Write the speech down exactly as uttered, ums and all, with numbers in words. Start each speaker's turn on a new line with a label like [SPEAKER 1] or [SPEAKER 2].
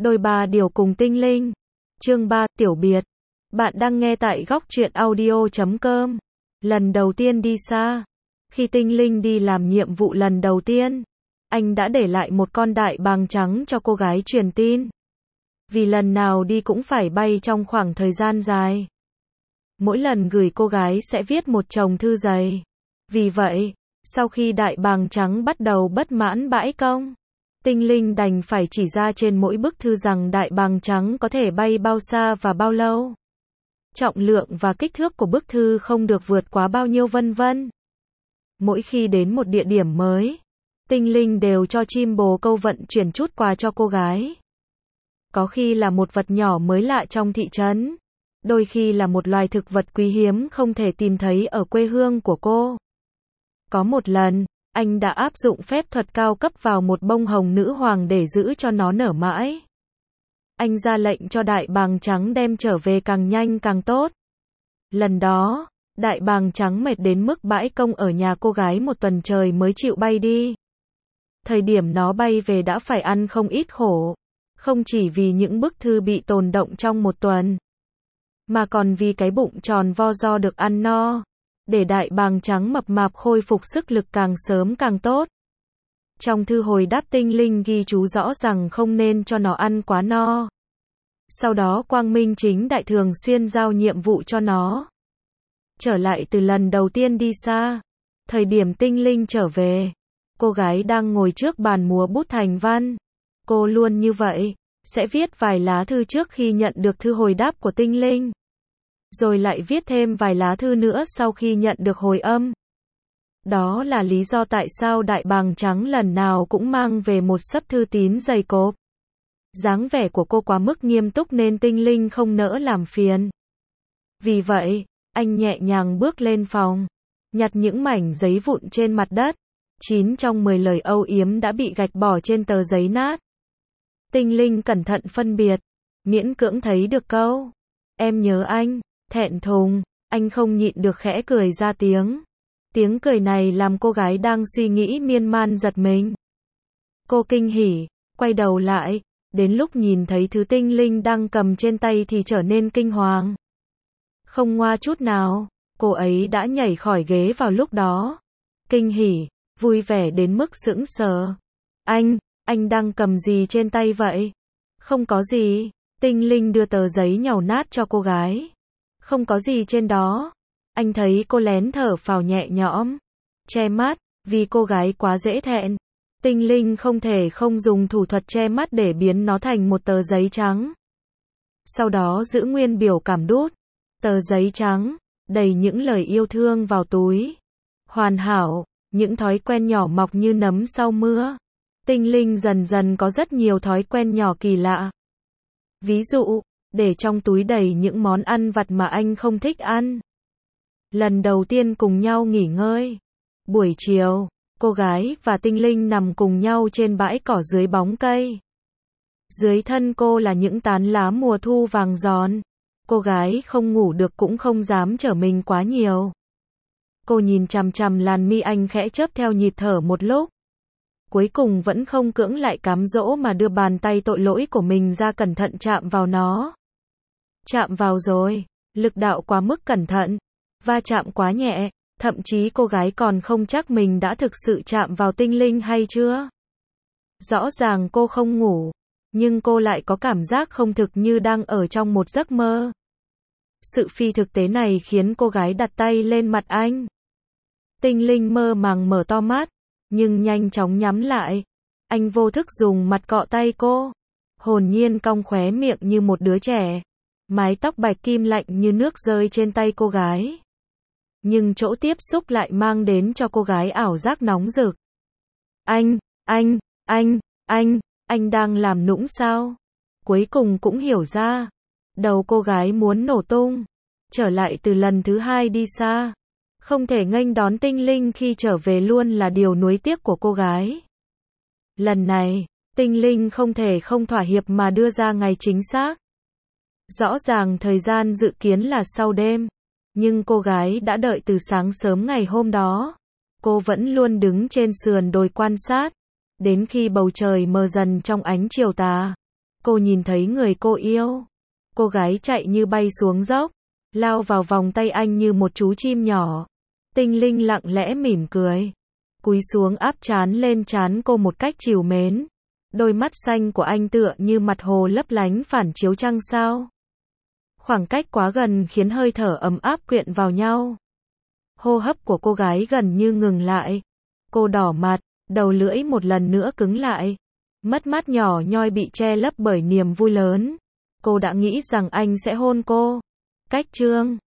[SPEAKER 1] Đôi ba điều cùng tinh linh. Chương ba, tiểu biệt. Bạn đang nghe tại góc truyện audio chấm com. Lần đầu tiên đi xa. Khi tinh linh đi làm nhiệm vụ lần đầu tiên, anh đã để lại một con đại bàng trắng cho cô gái truyền tin. Vì lần nào đi cũng phải bay trong khoảng thời gian dài. Mỗi lần gửi cô gái sẽ viết một chồng thư dày. Vì vậy, sau khi đại bàng trắng bắt đầu bất mãn bãi công, tinh linh đành phải chỉ ra trên mỗi bức thư rằng đại bàng trắng có thể bay bao xa và bao lâu. Trọng lượng và kích thước của bức thư không được vượt quá bao nhiêu vân vân. Mỗi khi đến một địa điểm mới, tinh linh đều cho chim bồ câu vận chuyển chút quà cho cô gái. Có khi là một vật nhỏ mới lạ trong thị trấn, đôi khi là một loài thực vật quý hiếm không thể tìm thấy ở quê hương của cô. Có một lần, anh đã áp dụng phép thuật cao cấp vào một bông hồng nữ hoàng để giữ cho nó nở mãi. Anh ra lệnh cho đại bàng trắng đem trở về càng nhanh càng tốt. Lần đó, đại bàng trắng mệt đến mức bãi công ở nhà cô gái một tuần trời mới chịu bay đi. Thời điểm nó bay về đã phải ăn không ít khổ, không chỉ vì những bức thư bị tồn đọng trong một tuần, mà còn vì cái bụng tròn vo do được ăn no, để đại bàng trắng mập mạp khôi phục sức lực càng sớm càng tốt. Trong thư hồi đáp tinh linh ghi chú rõ rằng không nên cho nó ăn quá no. Sau đó Quang Minh chính đại thường xuyên giao nhiệm vụ cho nó. Trở lại từ lần đầu tiên đi xa, thời điểm tinh linh trở về, cô gái đang ngồi trước bàn múa bút thành văn. Cô luôn như vậy, sẽ viết vài lá thư trước khi nhận được thư hồi đáp của tinh linh, rồi lại viết thêm vài lá thư nữa sau khi nhận được hồi âm. Đó là lý do tại sao đại bàng trắng lần nào cũng mang về một xấp thư tín dày cộp. Dáng vẻ của cô quá mức nghiêm túc nên tinh linh không nỡ làm phiền. Vì vậy, anh nhẹ nhàng bước lên phòng, nhặt những mảnh giấy vụn trên mặt đất. Chín trong mười lời âu yếm đã bị gạch bỏ trên tờ giấy nát. Tinh linh cẩn thận phân biệt, miễn cưỡng thấy được câu "Em nhớ anh", thẹn thùng, anh không nhịn được khẽ cười ra tiếng. Tiếng cười này làm cô gái đang suy nghĩ miên man giật mình. Cô kinh hỉ, quay đầu lại, đến lúc nhìn thấy thứ tinh linh đang cầm trên tay thì trở nên kinh hoàng. Không ngoa chút nào, cô ấy đã nhảy khỏi ghế vào lúc đó. Kinh hỉ, vui vẻ đến mức sững sờ. Anh, anh đang cầm gì trên tay vậy? Không có gì, tinh linh đưa tờ giấy nhàu nát cho cô gái. Không có gì trên đó. Anh thấy cô lén thở phào nhẹ nhõm, che mắt, vì cô gái quá dễ thẹn. Tinh linh không thể không dùng thủ thuật che mắt để biến nó thành một tờ giấy trắng. Sau đó giữ nguyên biểu cảm đút tờ giấy trắng, đầy những lời yêu thương vào túi. Hoàn hảo, những thói quen nhỏ mọc như nấm sau mưa. Tinh linh dần dần có rất nhiều thói quen nhỏ kỳ lạ. Ví dụ, để trong túi đầy những món ăn vặt mà anh không thích ăn. Lần đầu tiên cùng nhau nghỉ ngơi. Buổi chiều, cô gái và tinh linh nằm cùng nhau trên bãi cỏ dưới bóng cây. Dưới thân cô là những tán lá mùa thu vàng giòn. Cô gái không ngủ được cũng không dám trở mình quá nhiều. Cô nhìn chằm chằm làn mi anh khẽ chớp theo nhịp thở một lúc. Cuối cùng vẫn không cưỡng lại cám dỗ mà đưa bàn tay tội lỗi của mình ra cẩn thận chạm vào nó. Chạm vào rồi, lực đạo quá mức cẩn thận, va chạm quá nhẹ, thậm chí cô gái còn không chắc mình đã thực sự chạm vào tinh linh hay chưa. Rõ ràng cô không ngủ, nhưng cô lại có cảm giác không thực như đang ở trong một giấc mơ. Sự phi thực tế này khiến cô gái đặt tay lên mặt anh. Tinh linh mơ màng mở to mắt, nhưng nhanh chóng nhắm lại. Anh vô thức dùng mặt cọ tay cô, hồn nhiên cong khóe miệng như một đứa trẻ. Mái tóc bạch kim lạnh như nước rơi trên tay cô gái. Nhưng chỗ tiếp xúc lại mang đến cho cô gái ảo giác nóng rực. Anh, anh, anh, anh, anh đang làm nũng sao? Cuối cùng cũng hiểu ra. Đầu cô gái muốn nổ tung. Trở lại từ lần thứ hai đi xa. Không thể nghênh đón tinh linh khi trở về luôn là điều nuối tiếc của cô gái. Lần này, tinh linh không thể không thỏa hiệp mà đưa ra ngày chính xác. Rõ ràng thời gian dự kiến là sau đêm, nhưng cô gái đã đợi từ sáng sớm ngày hôm đó. Cô vẫn luôn đứng trên sườn đồi quan sát, đến khi bầu trời mờ dần trong ánh chiều tà. Cô nhìn thấy người cô yêu. Cô gái chạy như bay xuống dốc, lao vào vòng tay anh như một chú chim nhỏ. Tinh Linh lặng lẽ mỉm cười, cúi xuống áp trán lên trán cô một cách trìu mến. Đôi mắt xanh của anh tựa như mặt hồ lấp lánh phản chiếu trăng sao. Khoảng cách quá gần khiến hơi thở ấm áp quyện vào nhau. Hô hấp của cô gái gần như ngừng lại. Cô đỏ mặt, đầu lưỡi một lần nữa cứng lại. Mất mát nhỏ nhoi bị che lấp bởi niềm vui lớn. Cô đã nghĩ rằng anh sẽ hôn cô. Cách chương